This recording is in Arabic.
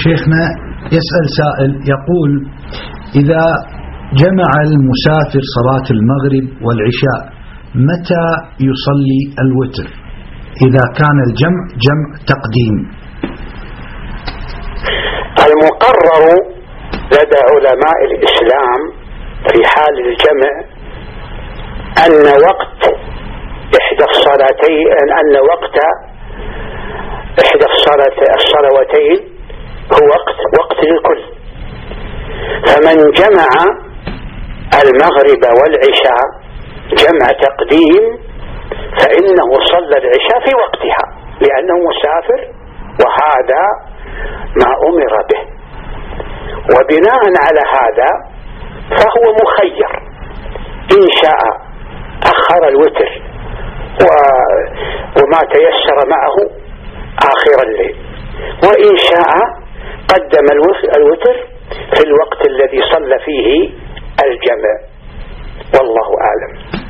شيخنا يسأل سائل يقول: إذا جمع المسافر صلاة المغرب والعشاء متى يصلي الوتر إذا كان الجمع جمع تقديم؟ المقرر لدى علماء الإسلام في حال الجمع أن وقت إحدى الصلواتين هو وقت للكل. فمن جمع المغرب والعشاء جمع تقديم فإنه صلى العشاء في وقتها لأنه مسافر، وهذا ما أمر به. وبناء على هذا فهو مخير، إن شاء أخر الوتر وما تيسر معه آخر الليل، وإن شاء قدم الوتر في الوقت الذي صلى فيه الجمع، والله أعلم.